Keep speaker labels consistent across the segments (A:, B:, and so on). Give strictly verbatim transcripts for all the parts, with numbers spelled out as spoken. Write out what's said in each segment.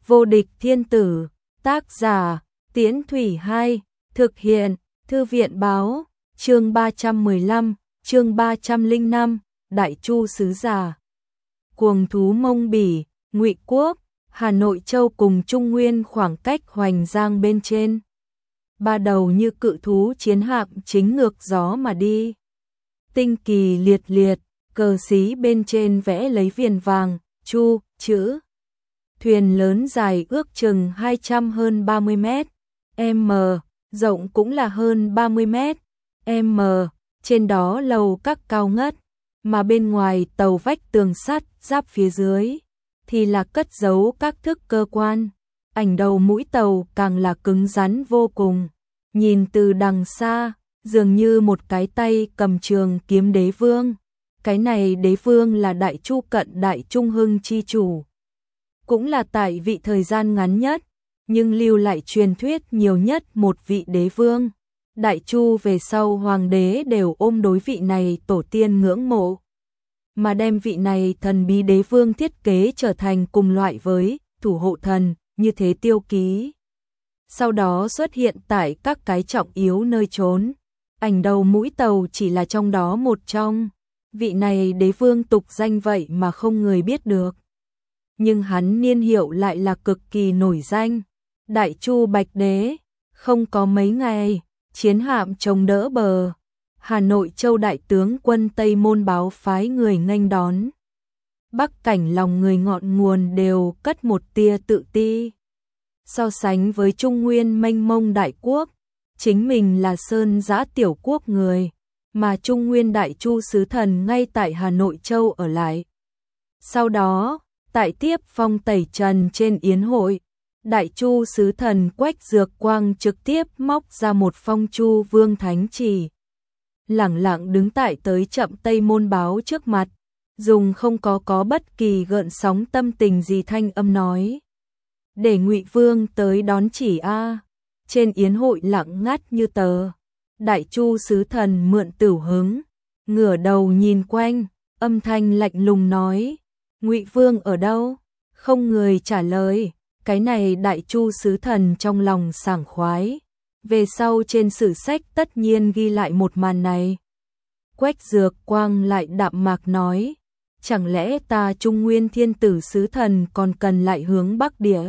A: Vô địch thiên tử, tác giả, Tiễn Thủy hai, thực hiện, Thư viện báo, chương ba trăm mười lăm, chương ba trăm lẻ năm, Đại Chu sứ giả. Cuồng thú Mông Bỉ, Ngụy Quốc, Hà Nội Châu cùng Trung Nguyên khoảng cách hoành giang bên trên. Ba đầu như cự thú chiến hạm chính ngược gió mà đi. Tinh kỳ liệt liệt, cờ xí bên trên vẽ lấy viền vàng, Chu, chữ. Thuyền lớn dài ước chừng hai trăm hơn ba mươi mét, m, rộng cũng là hơn ba mươi mét, m, trên đó lầu các cao ngất, mà bên ngoài tàu vách tường sắt giáp phía dưới thì là cất giấu các thức cơ quan. Ảnh đầu mũi tàu càng là cứng rắn vô cùng, nhìn từ đằng xa dường như một cái tay cầm trường kiếm đế vương. Cái này đế vương là Đại Chu cận Đại Trung Hưng chi chủ, cũng là tại vị thời gian ngắn nhất, nhưng lưu lại truyền thuyết nhiều nhất một vị đế vương. Đại Chu về sau hoàng đế đều ôm đối vị này tổ tiên ngưỡng mộ, mà đem vị này thần bí đế vương thiết kế trở thành cùng loại với thủ hộ thần, như thế tiêu ký. Sau đó xuất hiện tại các cái trọng yếu nơi trốn. Ảnh đầu mũi tàu chỉ là trong đó một trong. Vị này đế vương tục danh vậy mà không người biết được, nhưng hắn niên hiệu lại là cực kỳ nổi danh. Đại Chu Bạch Đế. Không có mấy ngày, chiến hạm chống đỡ bờ, Hà Nội Châu đại tướng quân Tây Môn báo phái người nghênh đón. Bắc cảnh lòng người ngọn nguồn đều cất một tia tự ti. So sánh với Trung Nguyên mênh mông đại quốc, chính mình là sơn giã tiểu quốc người, mà Trung Nguyên Đại Chu sứ thần ngay tại Hà Nội Châu ở lại. Sau đó, tại tiếp phong tẩy trần trên yến hội, Đại Chu sứ thần Quách Dược Quang trực tiếp móc ra một phong Chu Vương thánh chỉ, lẳng lặng đứng tại tới chậm Tây Môn báo trước mặt, dùng không có có bất kỳ gợn sóng tâm tình gì thanh âm nói: để Ngụy Vương tới đón chỉ a. Trên yến hội lặng ngắt như tờ. Đại Chu sứ thần mượn tửu hứng, ngửa đầu nhìn quanh, âm thanh lạnh lùng nói: Ngụy Vương ở đâu? Không người trả lời. Cái này Đại Chu sứ thần trong lòng sảng khoái, về sau trên sử sách tất nhiên ghi lại một màn này. Quách Dược Quang lại đạm mạc nói: chẳng lẽ ta Trung Nguyên thiên tử sứ thần còn cần lại hướng Bắc địa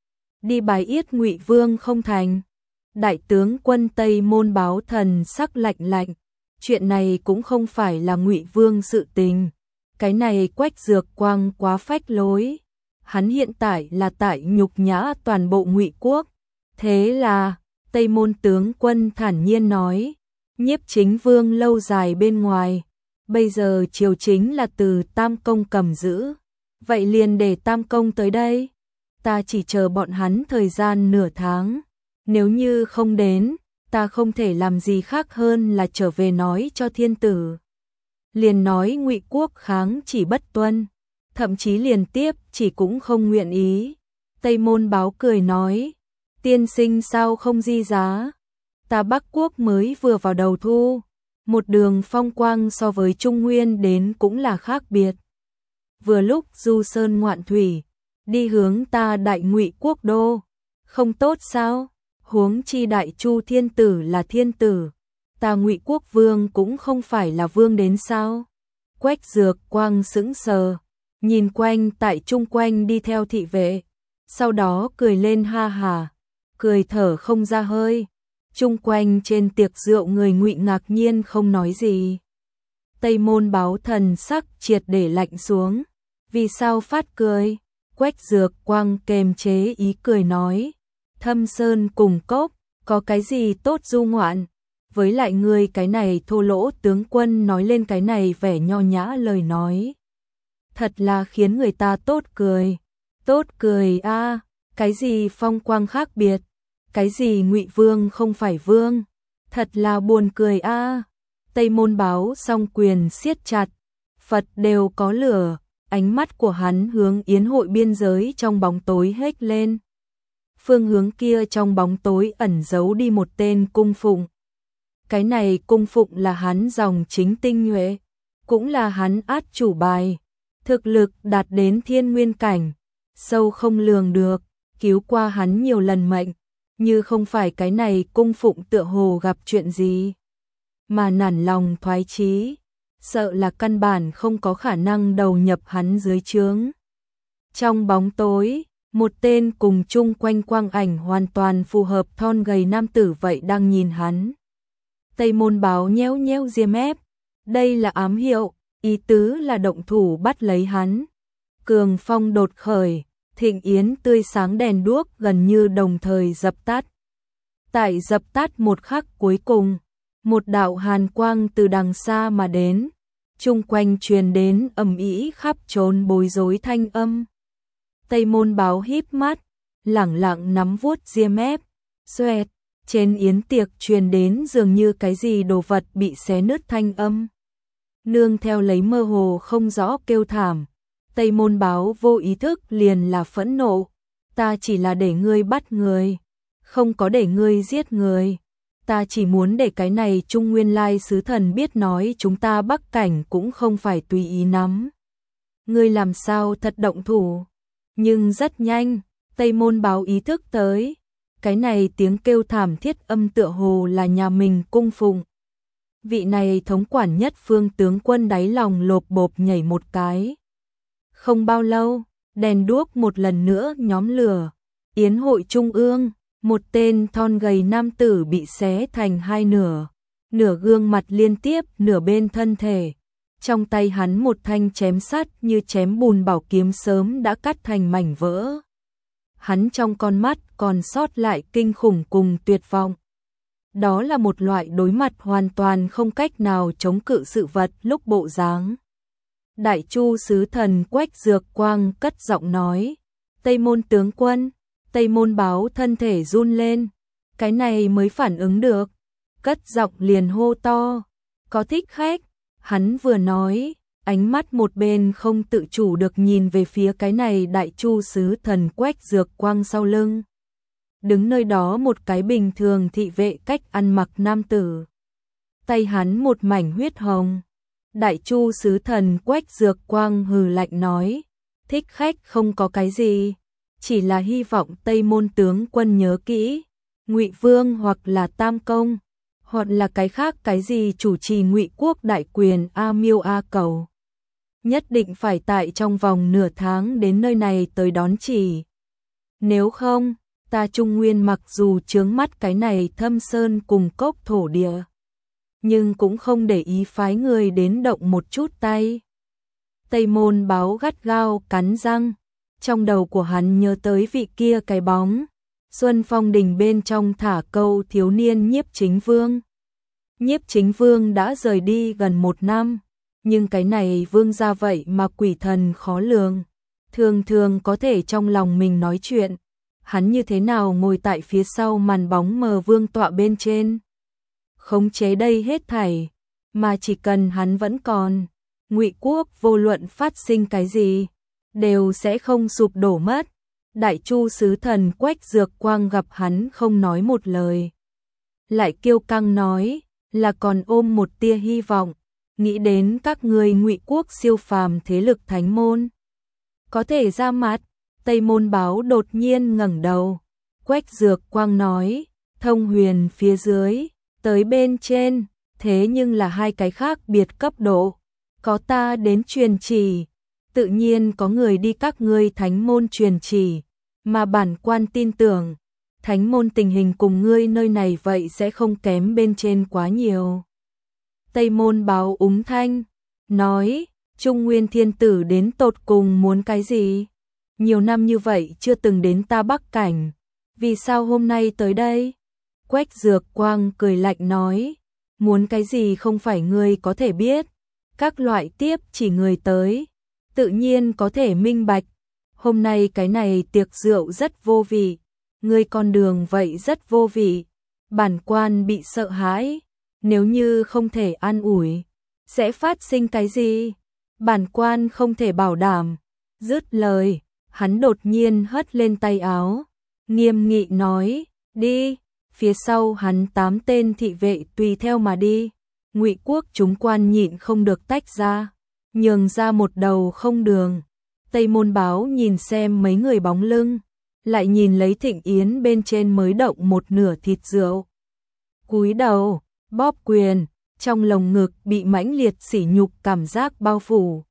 A: đi bài yết Ngụy Vương không thành? Đại tướng quân Tây Môn báo thần sắc lạnh lạnh, chuyện này cũng không phải là Ngụy Vương sự tình. Cái này Quách Dược Quang quá phách lối, hắn hiện tại là tại nhục nhã toàn bộ Ngụy quốc. Thế là Tây Môn tướng quân thản nhiên nói: Nhiếp Chính Vương lâu dài bên ngoài, bây giờ triều chính là từ Tam Công cầm giữ, vậy liền để Tam Công tới đây, ta chỉ chờ bọn hắn thời gian nửa tháng. Nếu như không đến, ta không thể làm gì khác hơn là trở về nói cho thiên tử. Liền nói Ngụy quốc kháng chỉ bất tuân, thậm chí liền tiếp chỉ cũng không nguyện ý. Tây Môn báo cười nói: tiên sinh sao không di giá? Ta Bắc quốc mới vừa vào đầu thu, một đường phong quang so với Trung Nguyên đến cũng là khác biệt. Vừa lúc du sơn ngoạn thủy, đi hướng ta Đại Ngụy quốc đô, không tốt sao? Huống chi Đại Chu thiên tử là thiên tử, ta Ngụy quốc vương cũng không phải là vương đến sao? Quách Dược Quang sững sờ, nhìn quanh tại chung quanh đi theo thị vệ, sau đó cười lên ha hà, cười thở không ra hơi. Chung quanh trên tiệc rượu người Ngụy ngạc nhiên không nói gì. Tây Môn báo thần sắc triệt để lạnh xuống. Vì sao phát cười? Quách Dược Quang kềm chế ý cười nói: Thâm sơn cùng cốc, có cái gì tốt du ngoạn? Với lại người cái này thô lỗ tướng quân nói lên cái này vẻ nho nhã lời nói, thật là khiến người ta tốt cười. Tốt cười a, à, cái gì phong quang khác biệt, cái gì Ngụy Vương không phải vương, thật là buồn cười a. À. Tây Môn báo song quyền siết chặt, Phật đều có lửa, ánh mắt của hắn hướng yến hội biên giới trong bóng tối hếch lên. Phương hướng kia trong bóng tối ẩn giấu đi một tên cung phụng. Cái này cung phụng là hắn dòng chính tinh nhuệ, cũng là hắn át chủ bài, thực lực đạt đến thiên nguyên cảnh, sâu không lường được. cứu qua hắn nhiều lần mệnh, như không phải cái này cung phụng tựa hồ gặp chuyện gì, mà nản lòng thoái chí, sợ là căn bản không có khả năng đầu nhập hắn dưới trướng. Trong bóng tối, một tên cùng chung quanh quang ảnh hoàn toàn phù hợp thon gầy nam tử vậy đang nhìn hắn. Tây Môn Báo nhéo nhéo ria mép, đây là ám hiệu, ý tứ là động thủ bắt lấy hắn. Cường phong đột khởi, thịnh yến tươi sáng đèn đuốc gần như đồng thời dập tắt. Tại dập tắt một khắc cuối cùng, một đạo hàn quang từ đằng xa mà đến, chung quanh truyền đến ầm ĩ khắp trốn bối rối thanh âm. Tây Môn Báo híp mắt, lẳng lặng nắm vuốt ria mép, xoẹt, trên yến tiệc truyền đến dường như cái gì đồ vật bị xé nứt thanh âm. Nương theo lấy mơ hồ không rõ kêu thảm, Tây Môn Báo vô ý thức liền là phẫn nộ, ta chỉ là để ngươi bắt người, không có để ngươi giết người. Ta chỉ muốn để cái này Trung Nguyên Lai sứ thần biết nói chúng ta Bắc Cảnh cũng không phải tùy ý nắm. Ngươi làm sao thật động thủ. Nhưng rất nhanh, Tây Môn Báo ý thức tới, cái này tiếng kêu thảm thiết âm tựa hồ là nhà mình cung phụng. Vị này thống quản nhất phương tướng quân đáy lòng lộp bộp nhảy một cái. Không bao lâu, đèn đuốc một lần nữa nhóm lửa, yến hội trung ương. Một tên thon gầy nam tử bị xé thành hai nửa, nửa gương mặt liên tiếp, nửa bên thân thể. Trong tay hắn một thanh chém sắt như chém bùn bảo kiếm sớm đã cắt thành mảnh vỡ. Hắn trong con mắt còn sót lại kinh khủng cùng tuyệt vọng. Đó là một loại đối mặt hoàn toàn không cách nào chống cự sự vật lúc bộ dáng. Đại Chu sứ thần Quách Dược Quang cất giọng nói, Tây Môn tướng quân. Tây Môn Báo thân thể run lên, cái này mới phản ứng được, cất giọng liền hô to, có thích khách. Hắn vừa nói, ánh mắt một bên không tự chủ được nhìn về phía cái này Đại Chu sứ thần Quách Dược Quang sau lưng. Đứng nơi đó một cái bình thường thị vệ cách ăn mặc nam tử. Tay hắn một mảnh huyết hồng. Đại Chu sứ thần Quách Dược Quang hừ lạnh nói, thích khách không có cái gì. Chỉ là hy vọng Tây Môn tướng quân nhớ kỹ, Ngụy Vương hoặc là Tam Công, hoặc là cái khác cái gì chủ trì Ngụy quốc đại quyền A Miêu A Cầu. Nhất định phải tại trong vòng nửa tháng đến nơi này tới đón chỉ. Nếu không, ta Trung Nguyên mặc dù chướng mắt cái này thâm sơn cùng cốc thổ địa, nhưng cũng không để ý phái người đến động một chút tay. Tây Môn Báo gắt gao cắn răng. Trong đầu của hắn nhớ tới vị kia cái bóng, Xuân Phong Đình bên trong thả câu thiếu niên Nhiếp Chính Vương. Nhiếp Chính Vương đã rời đi gần một năm, nhưng cái này vương gia vậy mà quỷ thần khó lường, thường thường có thể trong lòng mình nói chuyện, hắn như thế nào ngồi tại phía sau màn bóng mờ vương tọa bên trên. Khống chế đây hết thảy, mà chỉ cần hắn vẫn còn, Ngụy quốc vô luận phát sinh cái gì đều sẽ không sụp đổ mất. Đại Chu sứ thần Quách Dược Quang gặp hắn không nói một lời, lại kiêu căng nói, là còn ôm một tia hy vọng, nghĩ đến các ngươi Ngụy quốc siêu phàm thế lực thánh môn có thể ra mặt. Tây Môn Báo đột nhiên ngẩng đầu, Quách Dược Quang nói, thông huyền phía dưới, tới bên trên, thế nhưng là hai cái khác biệt cấp độ, có ta đến truyền chỉ. Tự nhiên có người đi các ngươi thánh môn truyền chỉ, mà bản quan tin tưởng, thánh môn tình hình cùng ngươi nơi này vậy sẽ không kém bên trên quá nhiều. Tây Môn Báo úng thanh, nói, Trung Nguyên thiên tử đến tột cùng muốn cái gì? Nhiều năm như vậy chưa từng đến ta Bắc Cảnh, vì sao hôm nay tới đây? Quách Dược Quang cười lạnh nói, muốn cái gì không phải ngươi có thể biết, các loại tiếp chỉ người tới. Tự nhiên có thể minh bạch, hôm nay cái này tiệc rượu rất vô vị, ngươi con đường vậy rất vô vị, bản quan bị sợ hãi, nếu như không thể an ủi, sẽ phát sinh cái gì? Bản quan không thể bảo đảm. Dứt lời, hắn đột nhiên hất lên tay áo, nghiêm nghị nói, đi. Phía sau hắn tám tên thị vệ tùy theo mà đi. Ngụy quốc chúng quan nhịn không được tách ra, nhường ra một đầu không đường. Tây Môn Báo nhìn xem mấy người bóng lưng, lại nhìn lấy Thịnh Yến bên trên mới động một nửa thịt rượu. Cúi đầu, bóp quyền, trong lồng ngực bị mãnh liệt sỉ nhục cảm giác bao phủ.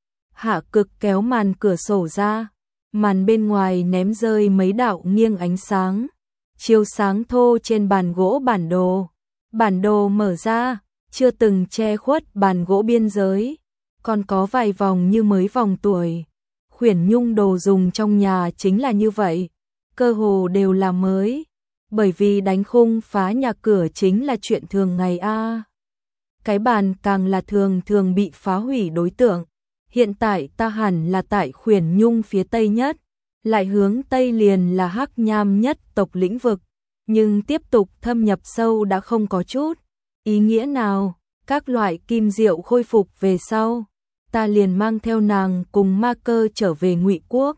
A: Hạ Cực kéo màn cửa sổ ra, màn bên ngoài ném rơi mấy đạo nghiêng ánh sáng, chiếu sáng thô trên bàn gỗ bản đồ. Bản đồ mở ra, chưa từng che khuất bàn gỗ biên giới, còn có vài vòng như mới vòng tuổi. Khuyển Nhung đồ dùng trong nhà chính là như vậy, cơ hồ đều là mới, bởi vì đánh khung phá nhà cửa chính là chuyện thường ngày a. Cái bàn càng là thường thường bị phá hủy đối tượng. Hiện tại ta hẳn là tại Khuyển Nhung phía tây nhất, lại hướng tây liền là Hắc Nham nhất tộc lĩnh vực, nhưng tiếp tục thâm nhập sâu đã không có chút ý nghĩa nào. Các loại kim diệu khôi phục về sau, ta liền mang theo nàng cùng Ma Cơ trở về Ngụy Quốc.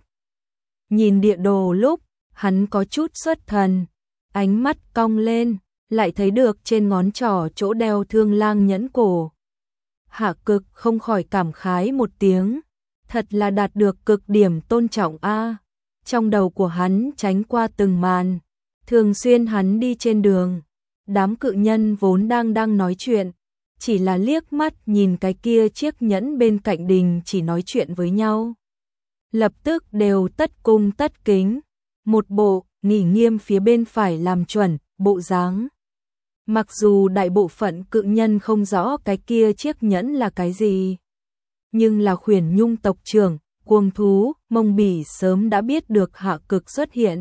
A: Nhìn địa đồ lúc, hắn có chút xuất thần, ánh mắt cong lên, lại thấy được trên ngón trỏ chỗ đeo Thương Lang nhẫn cổ. Hạ Cực không khỏi cảm khái một tiếng, thật là đạt được cực điểm tôn trọng a. Trong đầu của hắn tránh qua từng màn, thường xuyên hắn đi trên đường, đám cự nhân vốn đang đang nói chuyện, chỉ là liếc mắt nhìn cái kia chiếc nhẫn bên cạnh đình chỉ nói chuyện với nhau, lập tức đều tất cung tất kính, một bộ nghỉ nghiêm phía bên phải làm chuẩn bộ dáng. Mặc dù đại bộ phận cự nhân không rõ cái kia chiếc nhẫn là cái gì, nhưng là Khuyển Nhung tộc trưởng, cuồng thú, Mông Bỉ sớm đã biết được Hạ Cực xuất hiện.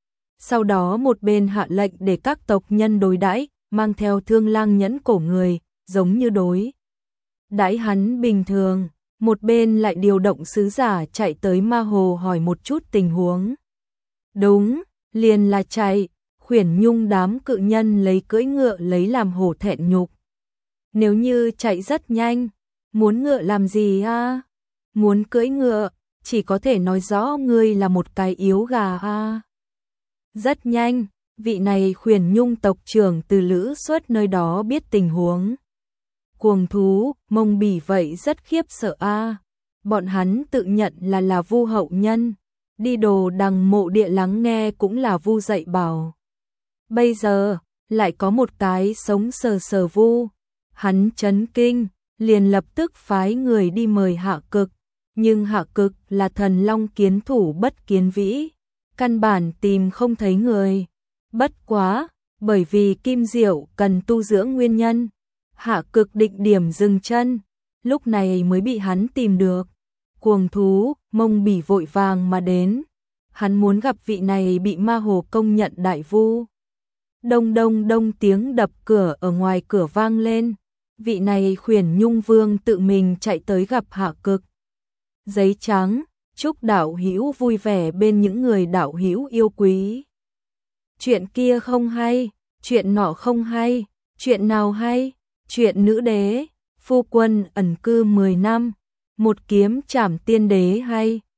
A: Sau đó một bên hạ lệnh để các tộc nhân đối đãi, mang theo Thương Lang nhẫn cổ người, giống như đối đãi hắn bình thường, một bên lại điều động sứ giả chạy tới Ma Hồ hỏi một chút tình huống. Đúng, liền là chạy. Khuyển Nhung đám cự nhân lấy cưỡi ngựa lấy làm hổ thẹn nhục. Nếu như chạy rất nhanh, muốn ngựa làm gì a? Muốn cưỡi ngựa, chỉ có thể nói rõ ngươi là một cái yếu gà a. Rất nhanh, vị này Khuyển Nhung tộc trưởng từ Lữ Xuất nơi đó biết tình huống. Cuồng thú, Mông Bỉ vậy rất khiếp sợ a. Bọn hắn tự nhận là là Vu hậu nhân, đi đồ đằng mộ địa lắng nghe cũng là Vu dạy bảo. Bây giờ, lại có một cái sống sờ sờ Vu, hắn chấn kinh, liền lập tức phái người đi mời Hạ Cực, nhưng Hạ Cực là thần long kiến thủ bất kiến vĩ, căn bản tìm không thấy người. Bất quá, bởi vì kim diệu cần tu dưỡng nguyên nhân, Hạ Cực định điểm dừng chân, lúc này mới bị hắn tìm được. Cuồng thú, Mông Bỉ vội vàng mà đến, hắn muốn gặp vị này bị Ma Hồ công nhận đại Vu. Đông đông đông tiếng đập cửa ở ngoài cửa vang lên, vị này Khuyển Nhung vương tự mình chạy tới gặp Hạ Cực. Giấy trắng, chúc đạo hữu vui vẻ bên những người đạo hữu yêu quý. Chuyện kia không hay, chuyện nọ không hay, chuyện nào hay, chuyện nữ đế, phu quân ẩn cư mười năm, một kiếm trảm tiên đế hay.